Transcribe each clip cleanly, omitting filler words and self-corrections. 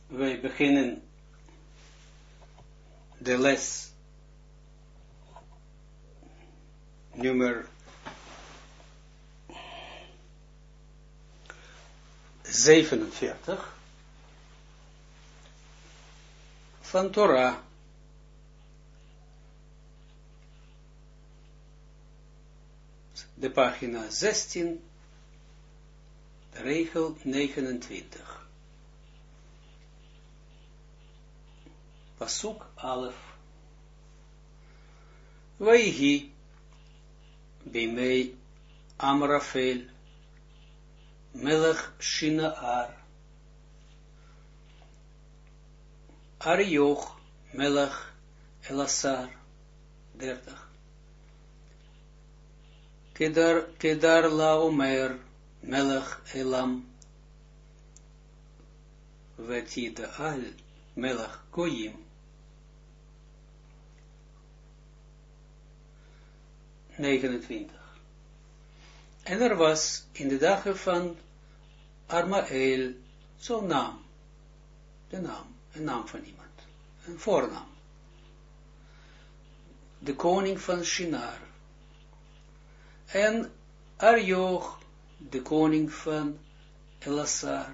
Wij beginnen de les nummer 47 van Torah. De pagina 16, regel 29. Pasuk Alef. Vaihi bimei Amrafel melech Shinaar Arioch melech Elasar 30. Kedar Laomer melech Elam Vetidaal melech Goyim 29. En er was in de dagen van Armael zo'n naam, een naam van iemand, een voornaam, de koning van Shinar, en Arioch, de koning van Elasar,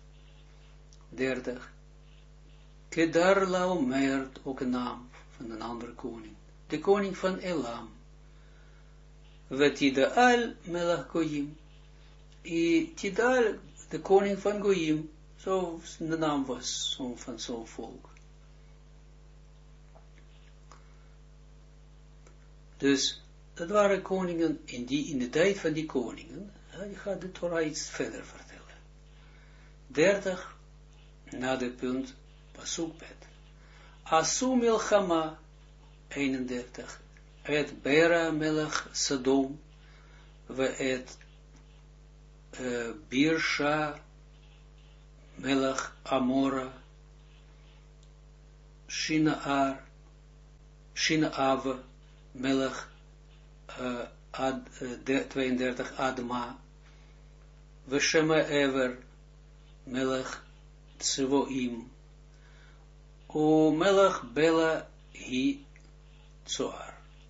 30. Kedar Laomer, ook een naam van een andere koning, de koning van Elam, Vetidaal melech Goyim, Tidaal, de koning van Goyim, zo de naam was van zo'n volk. Dus dat waren koningen in de tijd van die koningen. Ik ga de Torah iets verder vertellen. 30 na de punt Pasuk Bet. Asu milchama 31. Et Bera melech Sodom ve et Birsha melech Amora Shinav melech 32 Adma ve Shema Ever melech Tsevoim o melech Bela hi Zoar.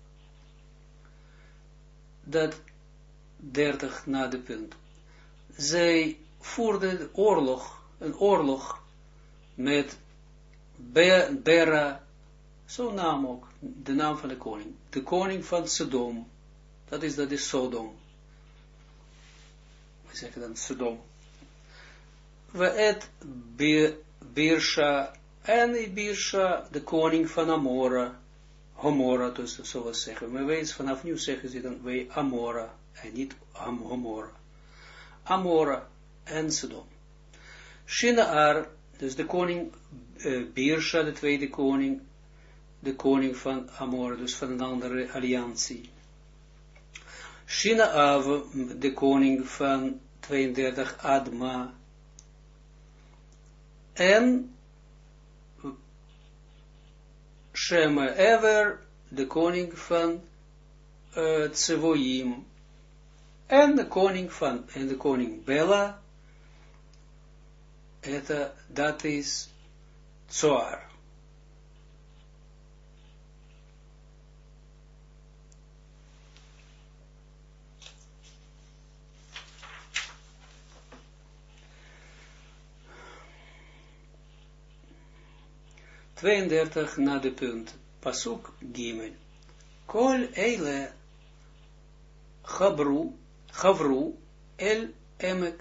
Dat 30 na de punt. Zij voerden een oorlog met Bera, zo'n naam ook, de naam van de koning van Sodom, dat is Sodom. We zeggen dan Sodom. We et Birsha, en Birsha, de koning van Gomorra, dus zoals zeggen. Maar wij vanaf nu zeggen ze dan wij Amora en niet Gomorra. Amora en Sodom. Shinaar, dus de koning Birsha, de tweede koning, de koning van Amora, dus van een andere alliantie. Shinaav, de koning van 32 Adma. En Shema Ever, de koning van Tsevoim, en de koning Bela, dat is Zoar. ...32 na de punt, Pasuk Gimel. Kol eile Chavru el emek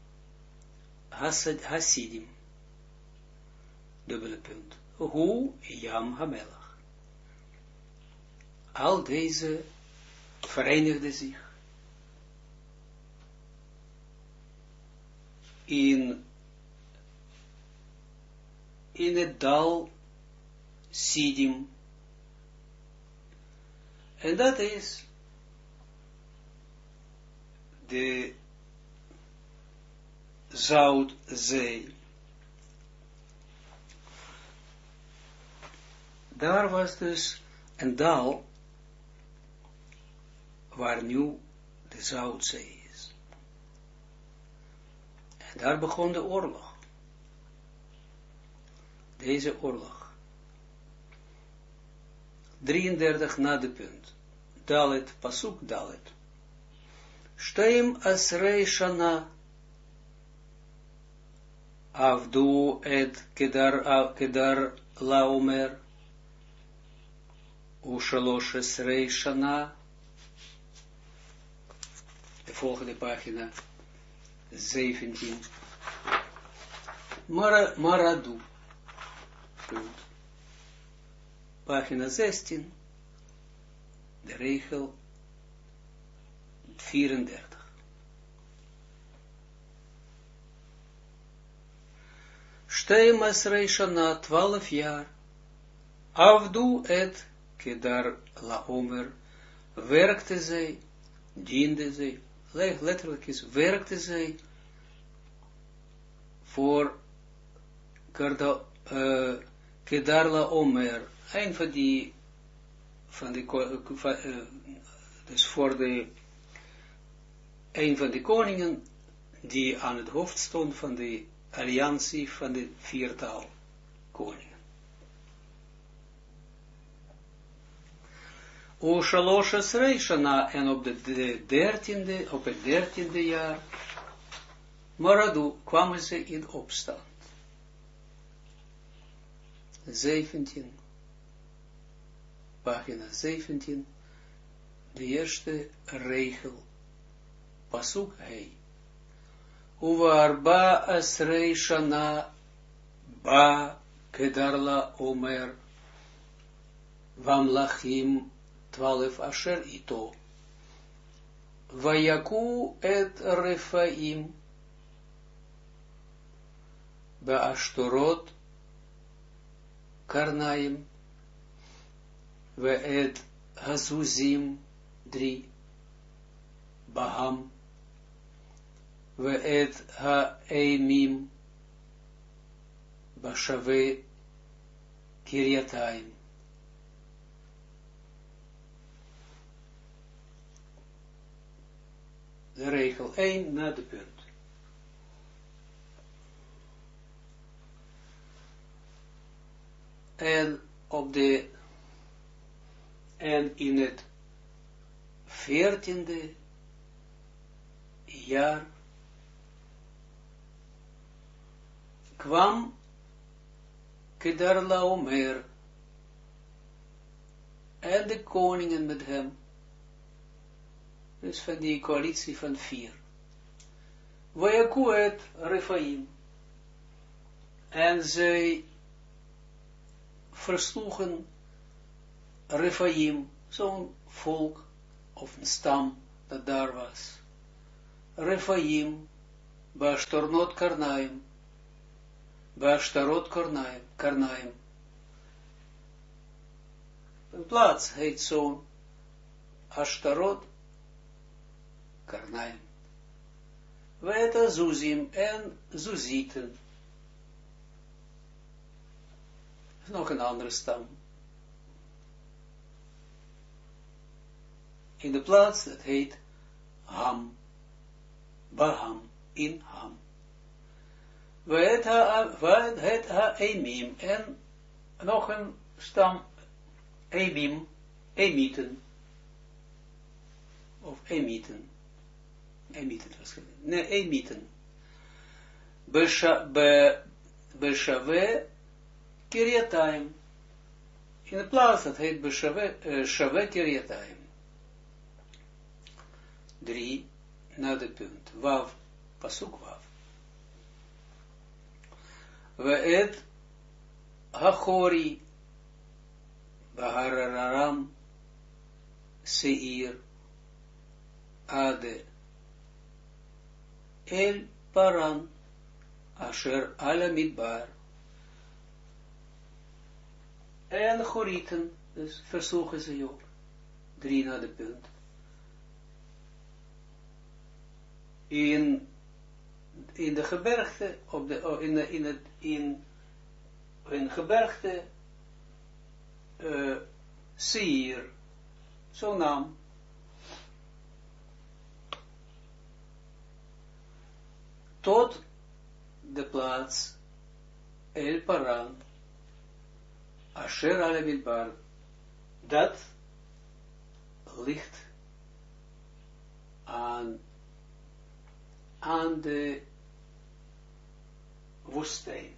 Hasidim. Dubbele punt. Hu Yam Hamelach. Al deze verenigden zich in het dal Sidim. En dat is de Zoutzee. Daar was dus een dal waar nu de Zoutzee is. En daar begon de oorlog. deze oorlog. 33 na de punt. Dalet, pasuk Dalet. Shteim asrei shana avdu et kedar laomer ushalosh esrei shana. De volgende pagina 17. Maradu. Punt. Pagina 16. De regel 34. Shteim asrei shana, 12 jaar. Avdu et kedar laomer. Werkte zij, diende zij. Letterlijk is, werkte zij voor Kedar laomer. Een dus voor een van de koningen die aan het hoofd stond van de alliantie van de viertal koningen. O Shalosh Esrei Shana, en op het 13e jaar, Maradu, kwamen ze in opstand. 17, pagina 17, de eerste regel, pasuk hei. Uvarba Esrei Shana, ba Kedarla Omer, Vamlachim 12 asher ito. Vayaku et Refaim Beashtorot Karnaim Ve et Hazuzim 3 Baham Ve et Haeimim Bashave Kiryataim. De regel 1 na de punt. En in het 14e jaar kwam Kedar laomer en de koningen met hem. Dus van die coalitie van 4. Vayaku et Refaim. En zij versloegen Refaim, zo'n volk of een stam dat daar was. Refaim, Baashtornot Karnaim, Baashtarot Karnaim. Een plaats heet zo'n Ashtarot Karnaim. Weta Zuzim en Zuzieten. Nog een andere stam. In de plaats, dat heet Ham. Baham, in Ham. Het Haemim, en nog een stam, Emim, Emiten, of Emiten, Emiten waarschijnlijk, nee, Emiten, Beshave Kiryataim, in de plaats, dat heet Beshave Kiryataim. 3 na de punt, Wav, pasuk Wav. Ve'et Hachori Bahararam Seir Ade El Paran Asher Ala Midbar. En Chorieten, dus versloegen ze ook. 3 na de punt. In de gebergte, in gebergte, Seir, zo'n naam. Tot de plaats El Paran, Asher ale midbar, dat ligt aan de woestijn.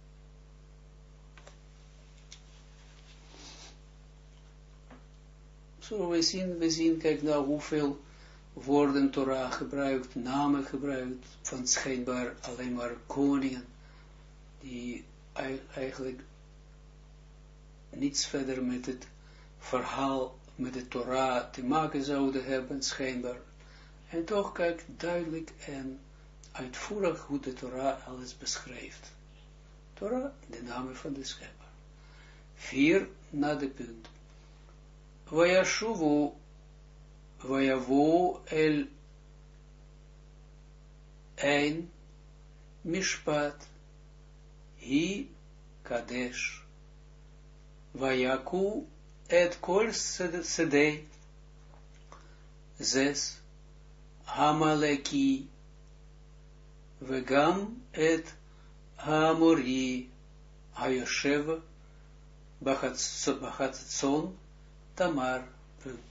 Zo we zien, kijk nou hoeveel woorden Torah gebruikt, namen gebruikt, van schijnbaar alleen maar koningen, die eigenlijk niets verder met het verhaal, met de Torah te maken zouden hebben, schijnbaar. En toch kijk duidelijk en uitvoerig hoe de Torah alles beschrijft. Torah, de naam van de schepper. 4 na de punt. Vayashuvu, vayavo el ein mishpat, hi kadesh, vayaku et kol sedei, 6 Hamaleki, vegam et Hamori, hayoshev, Bachatzon, Tamar, punt.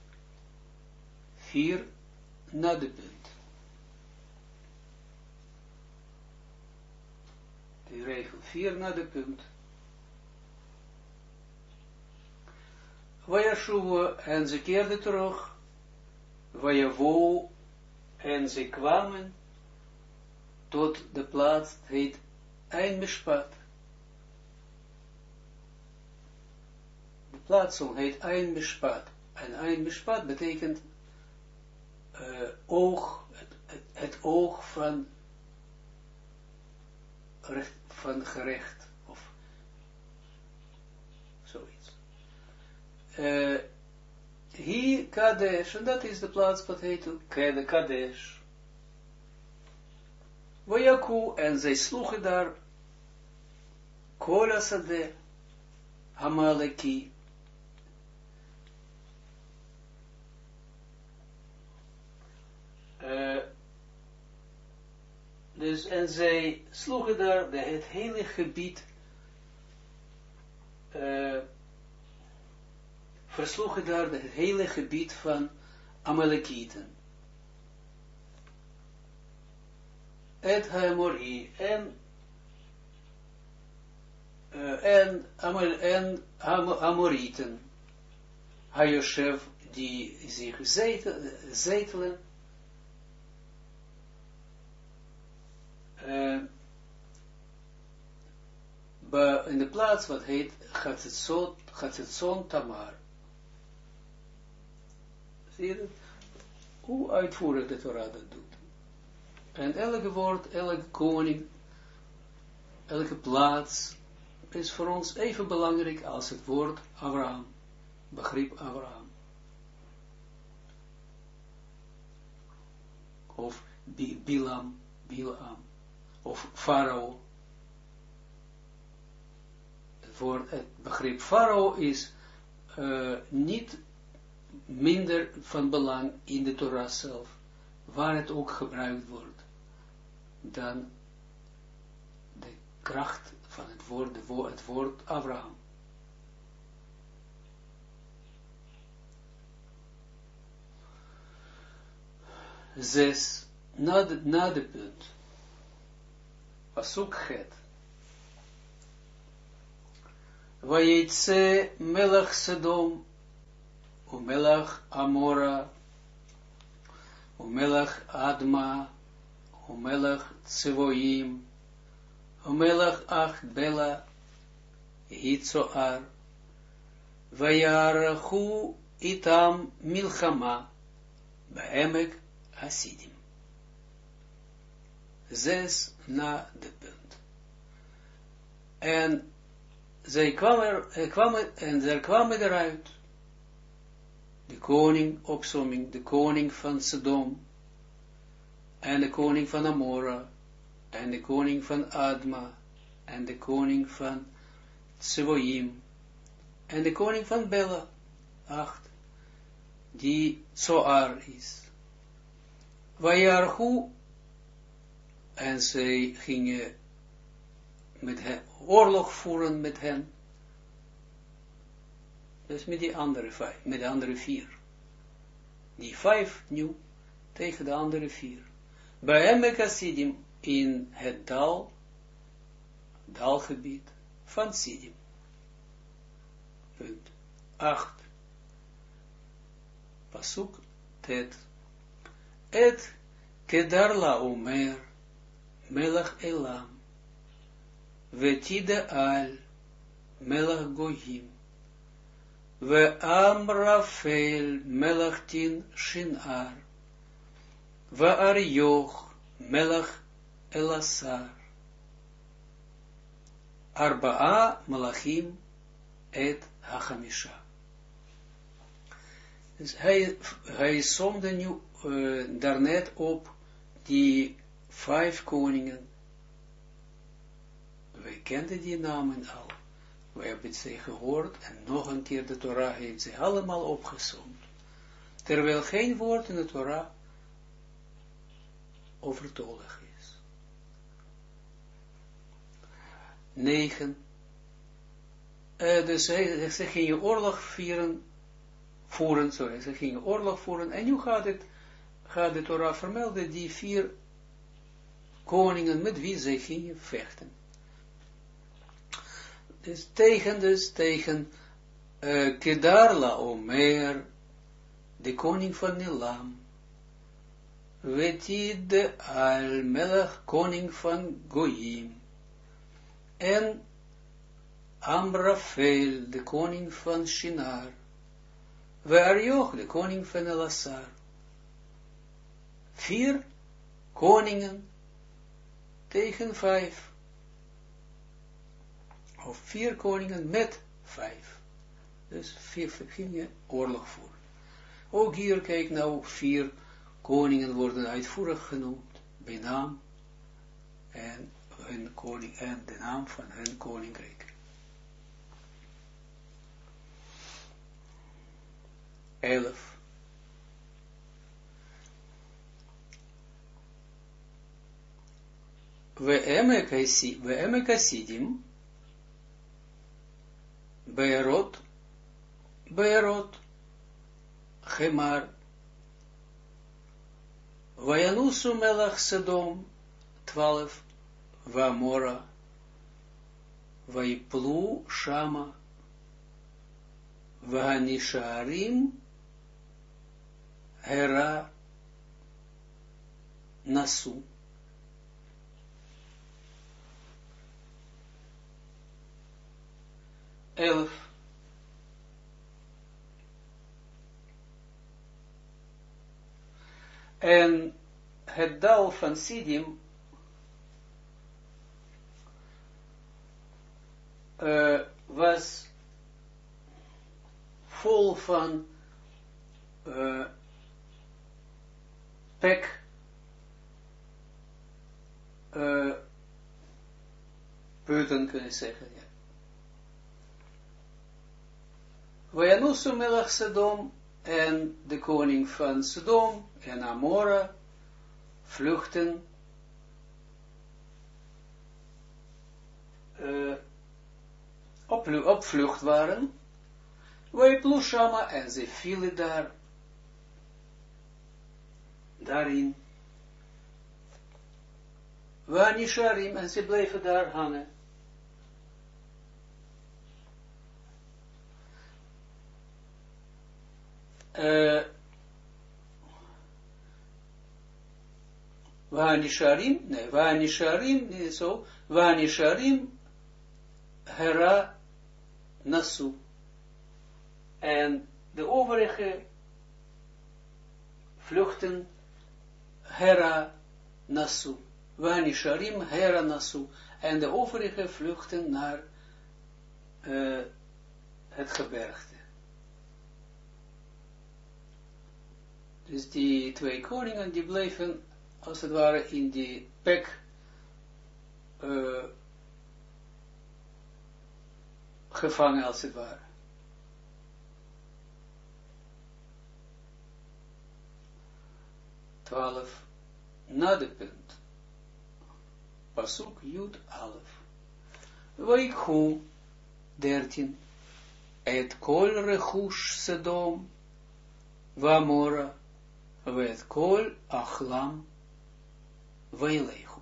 4 na de punt. De regel 4 na de punt. Vayashuva, en ze keerden terug. Vayavo, en ze kwamen tot de plaats, het heet Ein Mishpat. De plaats heet Ein Mishpat. En Ein Mishpat betekent oog, het oog van gerecht, of zoiets. Hier Kadesh, en dat is de plaats wat heet Kadesh. Vayaku, en zij sloegen daar Kola Sadeh, Hamaleki. Dus, en zij sloegen daar het hele gebied, versloegen daar het hele gebied van Amalekieten. Et Hamori, en Amorieten, Hayoshev, die zich zetelen, in de plaats wat heet Chatzetzon Tamar. Zie je dat? Hoe uitvoerig de Torah dat doet. En elke woord, elke koning, elke plaats is voor ons even belangrijk als het woord Abraham, begrip Abraham. Of Bilam, of Farao. Het begrip Farao is niet minder van belang in de Torah zelf, waar het ook gebruikt wordt, dan de kracht van het woord Abraham. Zes, na de punt. Pasuk het. Vayitze melach Sodom, umelach Amora, umelach Adma, umelach Tsevoim, umelach Bela, Hitzoar, vayarachu itam milchama, beemek Hasidim. 6 na de punt. En zij kwamen eruit, de koning, opsomming, de koning van Sodom, en de koning van Amora, en de koning van Adma, en de koning van Tsevoim, en de koning van Bela, 8, die Zoar is. Vayarchu, en zij gingen met hen, oorlog voeren met hen, Dus met die andere 5, met de andere 4. Die 5 nu tegen de andere 4. Bij Emek Hasidim in het dalgebied van Sidim. Punt 8. Pasuk tet. Et Kedarla Omer Melach Elam Vetide Al Melach Goyim Ve Amrafel Melach Tin Shinar Ve Aryoch Melach Elasar Arba'a Malachim et Hachamisha. Dus hij somde nu daarnet op die 5 koningen. Wij kenden die namen al. We hebben ze gehoord en nog een keer de Torah heeft ze allemaal opgesomd. Terwijl geen woord in de Torah overtollig is. 9. Dus ze gingen oorlog voeren, ze gingen oorlog voeren, en nu gaat de Torah vermelden die 4 koningen met wie ze gingen vechten. Dus tegen Kedarla Omer, de koning van Elam, Vetide al Melech, koning van Goyim, en Amrafel, de koning van Shinar, Ve Aryoch, de koning van Elasar. 4 koningen tegen 5. Of 4 koningen met 5. Dus 4 gingen oorlog voeren. Ook hier, kijk nou, 4 koningen worden uitvoerig genoemd, bij naam, en hun koning, en de naam van hun koninkrijk. 11. We Emek Hasidim, Beerot, Chemar, Vayanusu Melach Sodom, 12, Vamora, Vaiplu Shama, Vanisharim, Hera, Nasu. En het dal van Sidim was vol van pek, putten kunnen zeggen. Ja. Vayanusu Melach Sodom, en de koning van Sodom en Amora vluchten op vlucht waren. Vaiplu Shama, en ze vielen daarin. Vanisharim, en ze bleven daar hangen. Vanisharim, nee, zo, Vanisharim, Hera, Nasu. En de overige vluchten, Hera, Nasu. Vanisharim, Hera, Nasu. En de overige vluchten naar het gebergte. Dus die 2 koningen, die bleven, als het ware, in die pek gevangen, als het ware. Na de punt. Pasuk Yud Alef. Vaikhu 13. et kol rechush Sedom, Vamora, et kol achlam, Veilechu.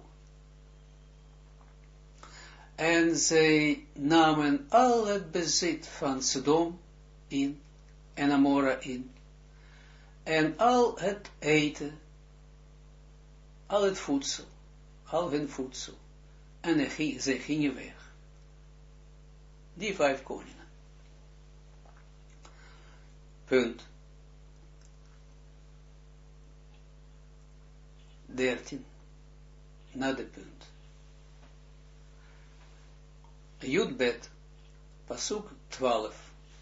En zij namen al het bezit van Sedom in, en Amora in, en al het eten, al het voedsel, al hun voedsel, en zij gingen weg. Die 5 koningen. Punt 13. Na de punt. Judbet, pasuk 12.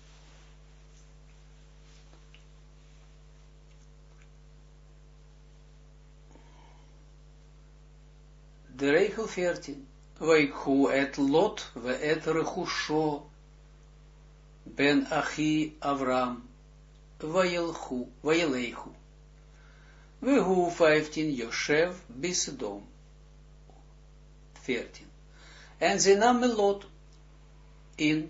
De regel 14. Waikhu et lot ve et rechusho ben achi Avram vayelechu. Vehu 15 Yoshev bisedom. 14. En ze namen Lot in.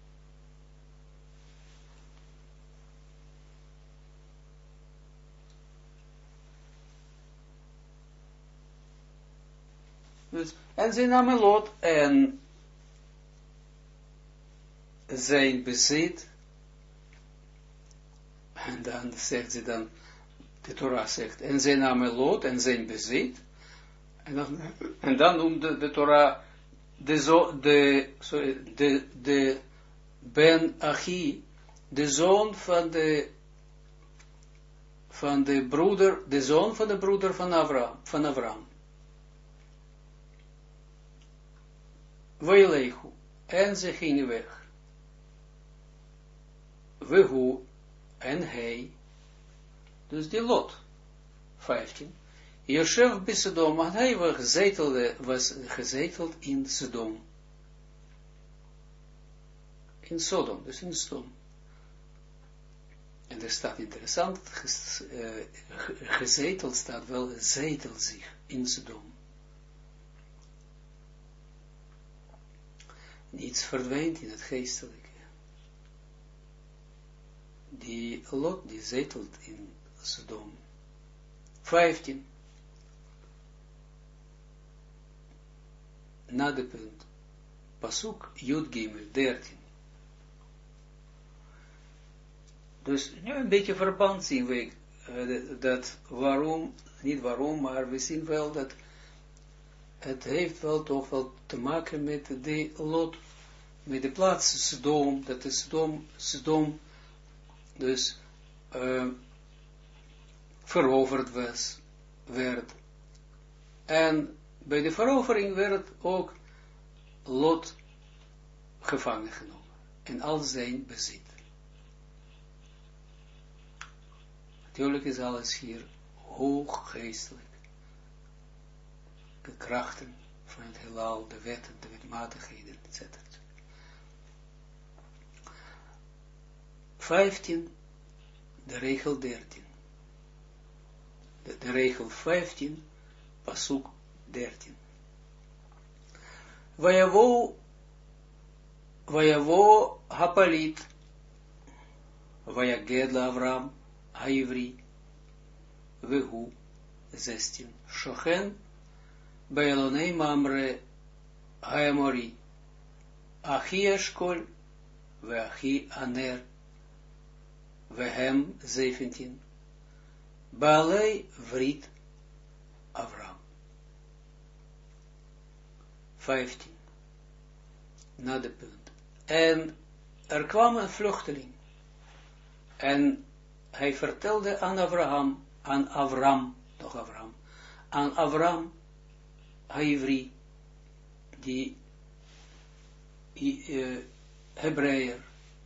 Dus, en ze namen Lot en zijn bezit. En dan zegt ze dan, de Torah zegt, en ze namen Lot en zijn bezit. En dan noemde de Torah de Ben Achi, de zoon van de broeder, de zoon van de broeder van Avram. Veilechu, en ze gingen weg. Wehu, en hij, dus die Lot, 15. Yoshev bisedom, en hij was gezeteld in Sodom. In Sodom, dus in Sodom. En er staat interessant, gezeteld staat wel, zetel zich in Sodom. Niets verdwijnt in het geestelijke. Die Lot, die zetelt in Sodom. 15. Na de punt. Pasuk Yud Gimel 13. Dus nu een beetje verband zien we dat waarom, niet waarom, maar we zien wel dat het heeft wel toch wel te maken met de Lot, met de plaats Sodom, dat de Sodom dus veroverd werd. En bij de verovering werd ook Lot gevangen genomen en al zijn bezit. Natuurlijk is alles hier hoog geestelijk. De krachten van het heelal, de wetten, de wetmatigheden, etc. 15, de regel 13. De regel 15, pasuk 13. Vayavo hapalit, vayaged la Avram, haivri, vehu, 16. Shochen, Beelonei Mamre Haemori Achi Eshkol Veachi Aner Vehem 17 Baalei Vrit Avram 15 na de punt. En er kwam een vluchteling en hij vertelde aan Avram Haivri, die Hebreeër.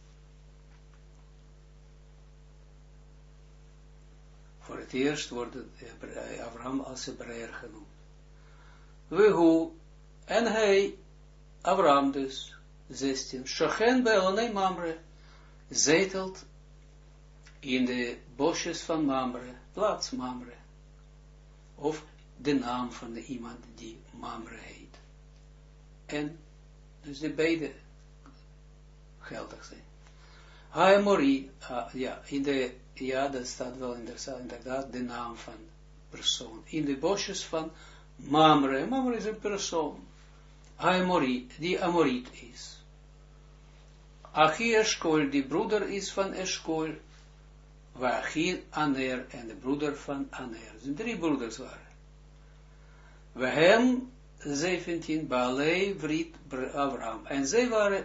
Voor het eerst wordt Avram als Hebreeër genoemd. Wehu, en hij, Avram dus, 16, Shochen Beelonei Mamre, zetelt in de bosjes van Mamre, plaats Mamre, of de naam van de iemand die Mamre heet. En dus de beide geldig zijn. Haemori, dat staat wel inderdaad de naam van persoon. In de bosjes van Mamre. Mamre is een persoon. Haemori, die Amoriet is. Achi Eshkol, die broeder is van Eshkol. Wachi Aner, en de broeder van Aner. Dus 3 broeders waren. We hem 17 Baalei Vrit Abraham. En zij waren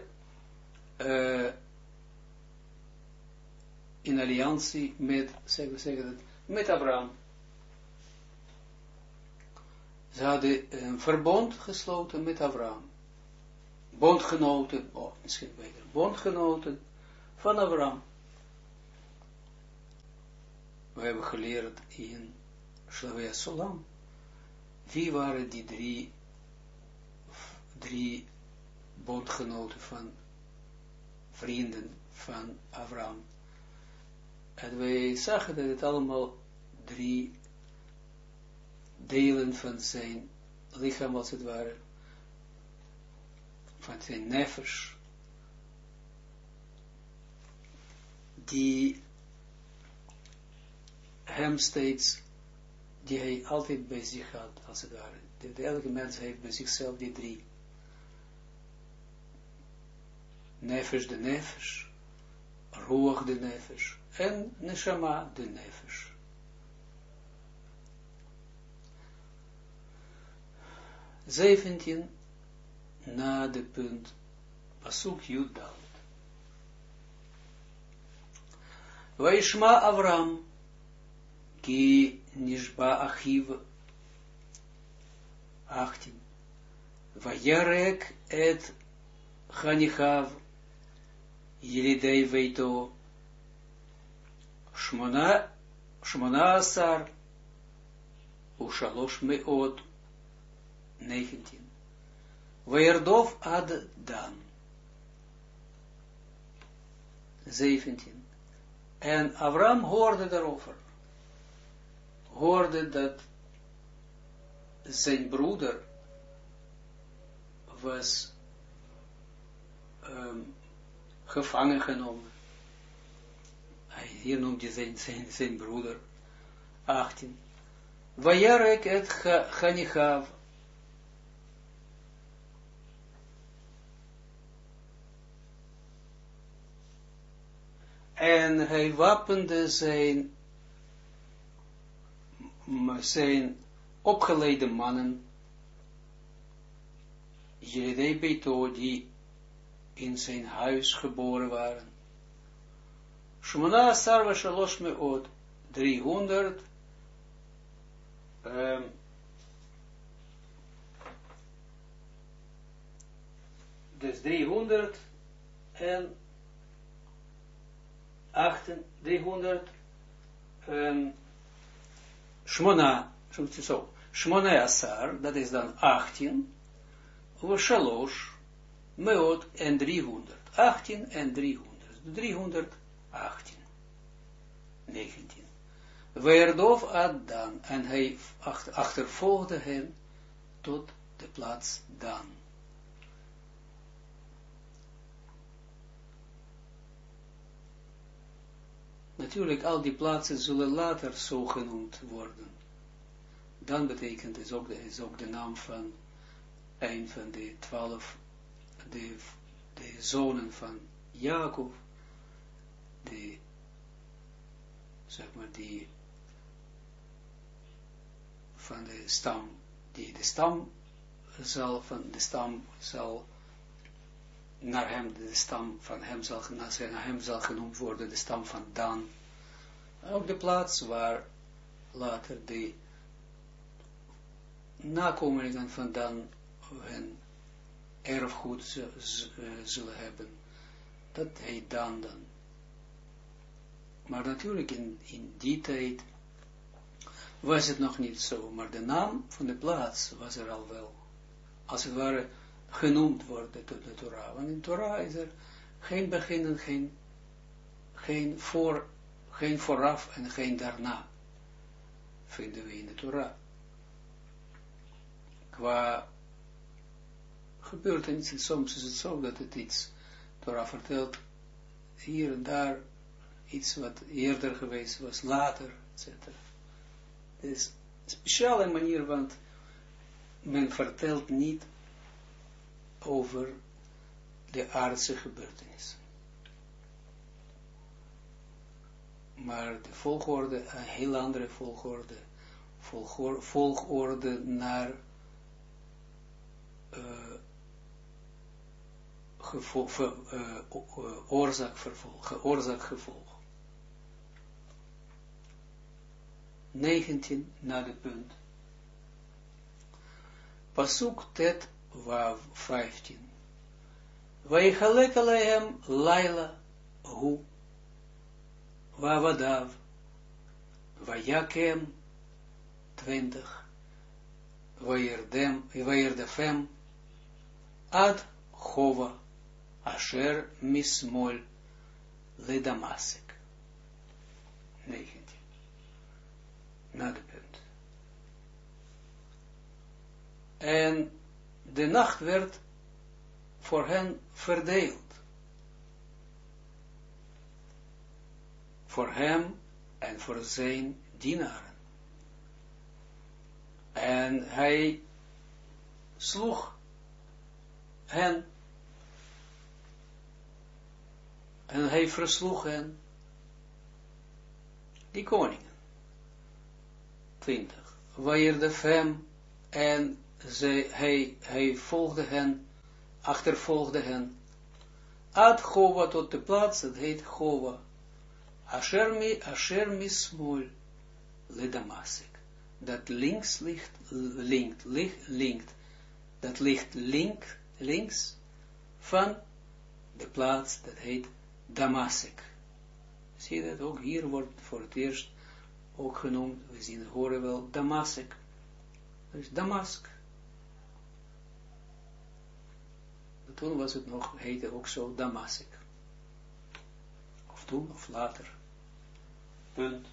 in alliantie met, met Abraham. Ze hadden een verbond gesloten met Abraham. Bondgenoten, misschien beter, bondgenoten van Abraham. We hebben geleerd in Slavia Solam. Wie waren die drie bondgenoten van vrienden van Abraham? En wij zagen dat het allemaal 3 delen van zijn lichaam, als het ware, van zijn nefesh, die hem steeds, die hij altijd bij zich had, als het ware. Elke mens heeft bij zichzelf die 3. Nefesh de nefesh, ruach de nefesh, en neshama de nefesh. Zeventien na de punt pasuk Yud Dalet. Vaishma Avram ki nishba achiv 18. Vayarek et chanichav yelidei veito Shmona asar ushalosh meot 19. Weerdov ad Dan. 17. En Abraham hoorde daarover. Hoorde dat zijn broeder was gevangen genomen. Hier noemt hij zijn broeder. 18. Vayarek et chanichav. En hij wapende zijn opgeleide mannen, Yelidei Beito, die in zijn huis geboren waren. Shmona Sarva Shalosh Meot, 300, dus 300 en 300 Shmona Asar, dat is dan 18, we Shalosh, Meot en 300, 18 en 300, 318, 19. Weerdov ad Dan, en hij achtervolgde hen tot de plaats Dan. Natuurlijk, al die plaatsen zullen later zo genoemd worden. Dan betekent het is ook de naam van een van de 12, de zonen van Jacob, die van de stam, zal naar hem, de stam van hem zal genoemd worden, de stam van Dan. Ook de plaats waar later de nakomelingen van Dan hun erfgoed zullen hebben. Dat heet Dan. Maar natuurlijk in die tijd was het nog niet zo, maar de naam van de plaats was er al wel. Als het ware genoemd worden tot de Torah. Want in Torah is er geen begin en geen vooraf en geen daarna. Vinden we in de Torah. Qua gebeurtenissen, soms is het zo dat het iets Torah vertelt hier en daar iets wat eerder geweest was, later, etc. Het is een speciale manier, want men vertelt niet over de aardse gebeurtenissen. Maar de volgorde, een heel andere volgorde, volgorde naar oorzaak-gevolg. 19 na de punt. Pasuk tet wav 15. Vayichalek alehem laila hu vavadav vayakem 20. Vayerdefem ad chova asher mismol ledamasek. 19. Na de punt. En de nacht werd voor hen verdeeld. Voor hem en voor zijn dienaren. En hij sloeg hen. En hij versloeg hen. Die koningen. 20. Vayerdefem en hij volgde hen, achtervolgde hen, ad Chova tot de plaats, dat heet Chova, asher mismol le Damasek, dat links dat ligt links van de plaats, dat heet Damasek. Zie je dat? Ook hier wordt voor het eerst ook genoemd, we zien, horen wel, Damasek. Dus Damask. Toen was het nog, heette ook zo Damasek. Of toen, of later. Punt.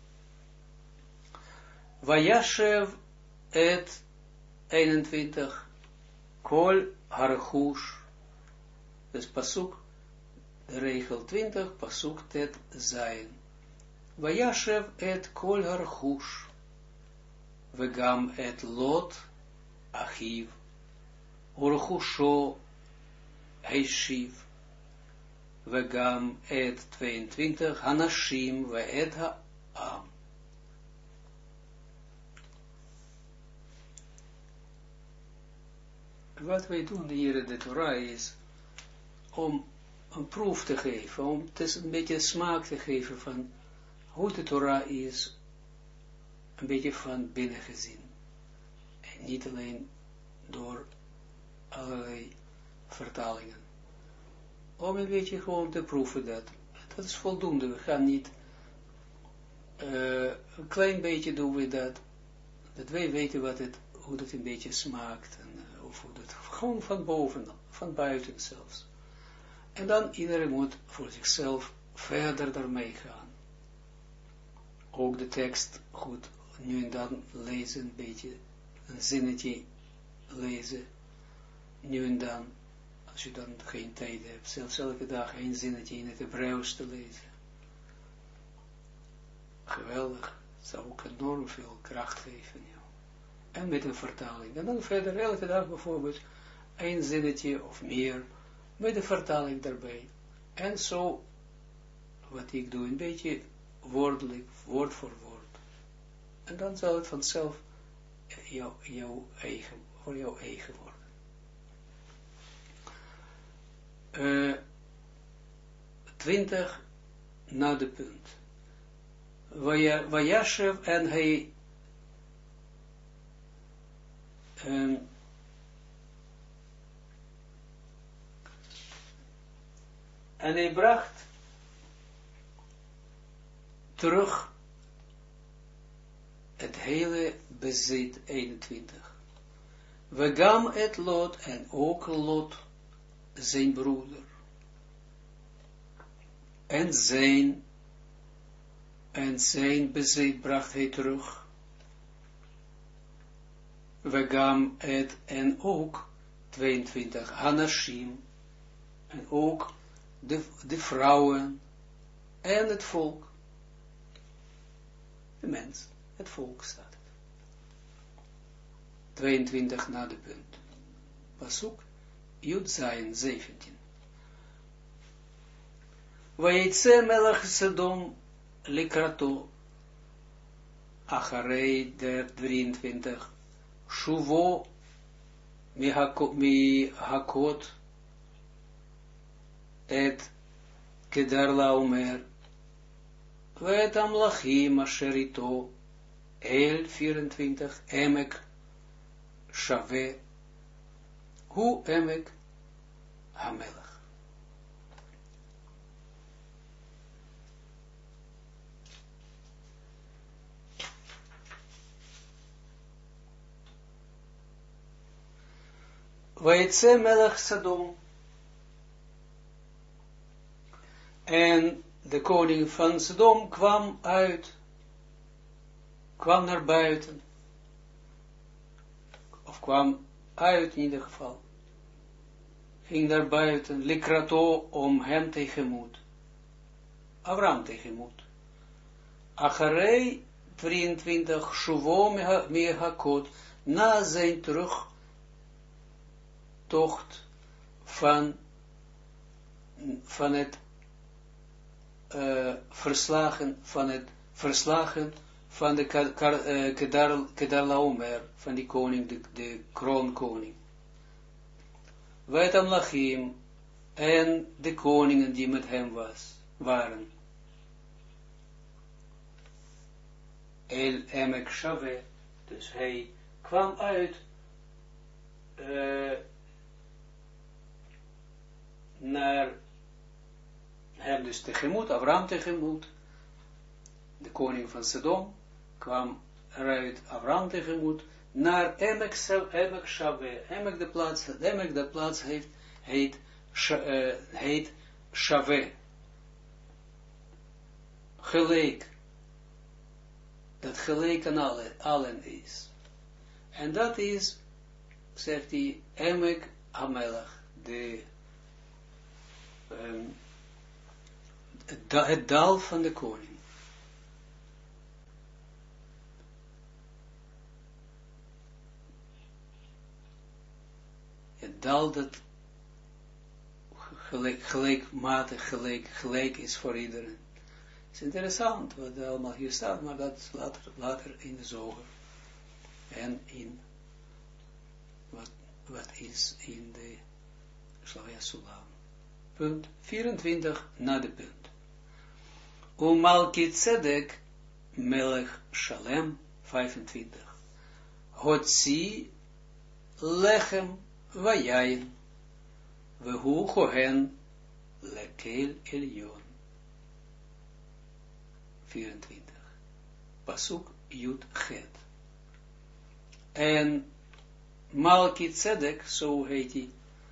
Vayashev et 21. Kol harchush. Dus pasuk, de regel 20, pasuk tet zayin. Vayashev et kol harchush. Vegam et lot achiv. Urchusho Heishiv. Vegam et 22 Hanashim ve et ha'am. Wat wij doen hier in de Torah is om een proef te geven, om het een beetje smaak te geven van hoe de Torah is, een beetje van binnen gezien. En niet alleen door allerlei vertalingen. Om een beetje gewoon te proeven dat. Dat is voldoende. We gaan niet een klein beetje doen we dat. Dat wij weten hoe dat een beetje smaakt. En, of hoe dat gewoon van boven, van buiten zelfs. En dan iedereen moet voor zichzelf verder daarmee gaan. Ook de tekst goed nu en dan lezen, een beetje een zinnetje lezen. Nu en dan, als je dan geen tijd hebt, zelfs elke dag een zinnetje in het Hebreeuws te lezen. Geweldig, het zou ook enorm veel kracht geven. Ja. En met een vertaling. En dan verder elke dag bijvoorbeeld een zinnetje of meer, met een vertaling daarbij. En zo, wat ik doe, een beetje woordelijk, woord voor woord. En dan zal het vanzelf voor jouw eigen worden. 20 na de punt. Vayashev en hij en hij bracht terug het hele bezit 21. Vegam et Lot en ook Lot zijn broeder. En zijn bezit bracht hij terug. Vegam et en ook 22 Hanashim en ook de vrouwen en het volk. De mens, het volk staat het. 22 na de punt. Pasuk, Yud Zayin 17. Vayitze melech Sedom likrato, acharei der 23, Shuvo mihakot et Kedar Laomer, Vet amlachim asherito, El 24, Emek Shave, Hu Emek Hamelach. Vayitze melech Sodom. En de koning van Sodom kwam naar buiten, of kwam uit in ieder geval, ging naar buiten, likrato, om hem tegemoet, Abraham tegemoet. Acharei 23, Shuvo mehakot, na zijn terugtocht van het verslagen van de Kedar Laomer, van die koning, de kroonkoning. Vet amlachim, en de koningen die met hem waren. El Emek Shave, dus hij kwam uit naar hem dus tegemoet, Abraham tegemoet, de koning van Sodom, kwam eruit Abraham tegemoet, naar Emek Shave, Emek de plaats heet Shave, gelijk, dat gelijk aan allen is. En dat is, zegt hij, Emek Hamelach, het dal van de koning. Het dal dat gelijkmatig, gelijk is voor iedereen. Het is interessant wat er allemaal hier staat, maar dat is later in de zoger. En in wat is in de Slavia Sulam. Punt 24 na de punt. Umalki Tzedek Melech Shalem 25. Hotzi Lechem Vayayin Vehu Kohen Lekel Elyon 24. Pasuk Yud Chet. En Malki Tzedek, zo heet hij,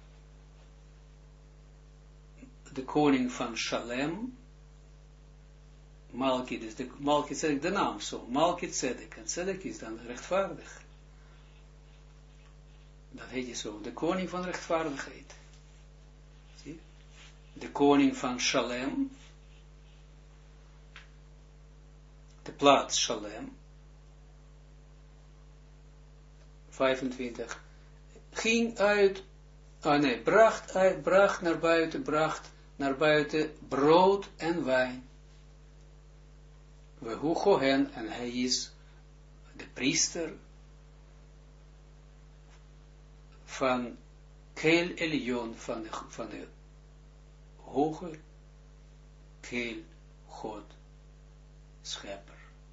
de koning van Shalem, Malki, dus Malki Tzedek, de naam zo, Malki Tzedek, en Tzedek is dan rechtvaardig. Dat heet je zo, de koning van rechtvaardigheid. Zie? De koning van Shalem, de plaats Shalem, 25, ging uit, bracht naar buiten brood en wijn. Vehu Kohen, en hij is de priester van Keel Elyon, van de hoge Keel God, schepper.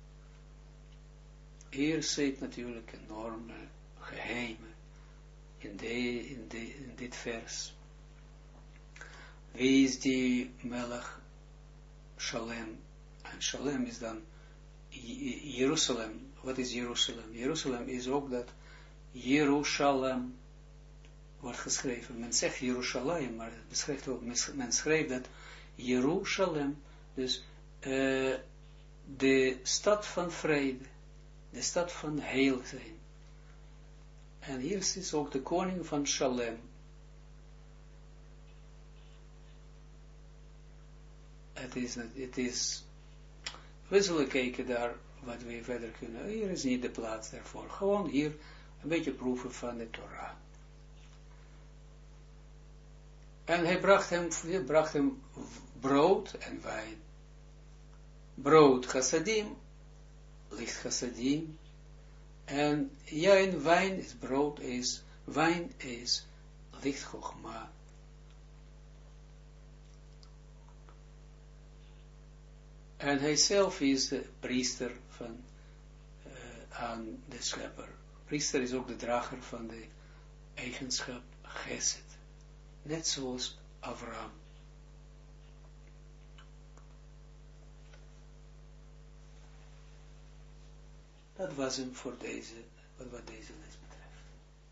Hier zit natuurlijk enorme geheimen in dit vers. Wie is die Melech Shalem? En Shalem is dan Jeruzalem. Wat is Jeruzalem? Jeruzalem is ook dat Jeruzalem wordt geschreven. Men zegt Jeruzalem, maar men schrijft dat Jeruzalem, dus de stad van vrede, de stad van heil zijn. En hier is ook de koning van Shalem. het is, we zullen kijken daar wat we verder kunnen. Hier is niet de plaats daarvoor. Gewoon hier een beetje proeven van de Torah. En hij bracht hem brood en wijn. Brood chassadim, licht chassadim. En wijn is brood, wijn is licht chogma. En hij zelf is de priester aan de schepper. Priester is ook de drager van de eigenschap Gesed. Net zoals Abraham. Dat was hem voor deze les.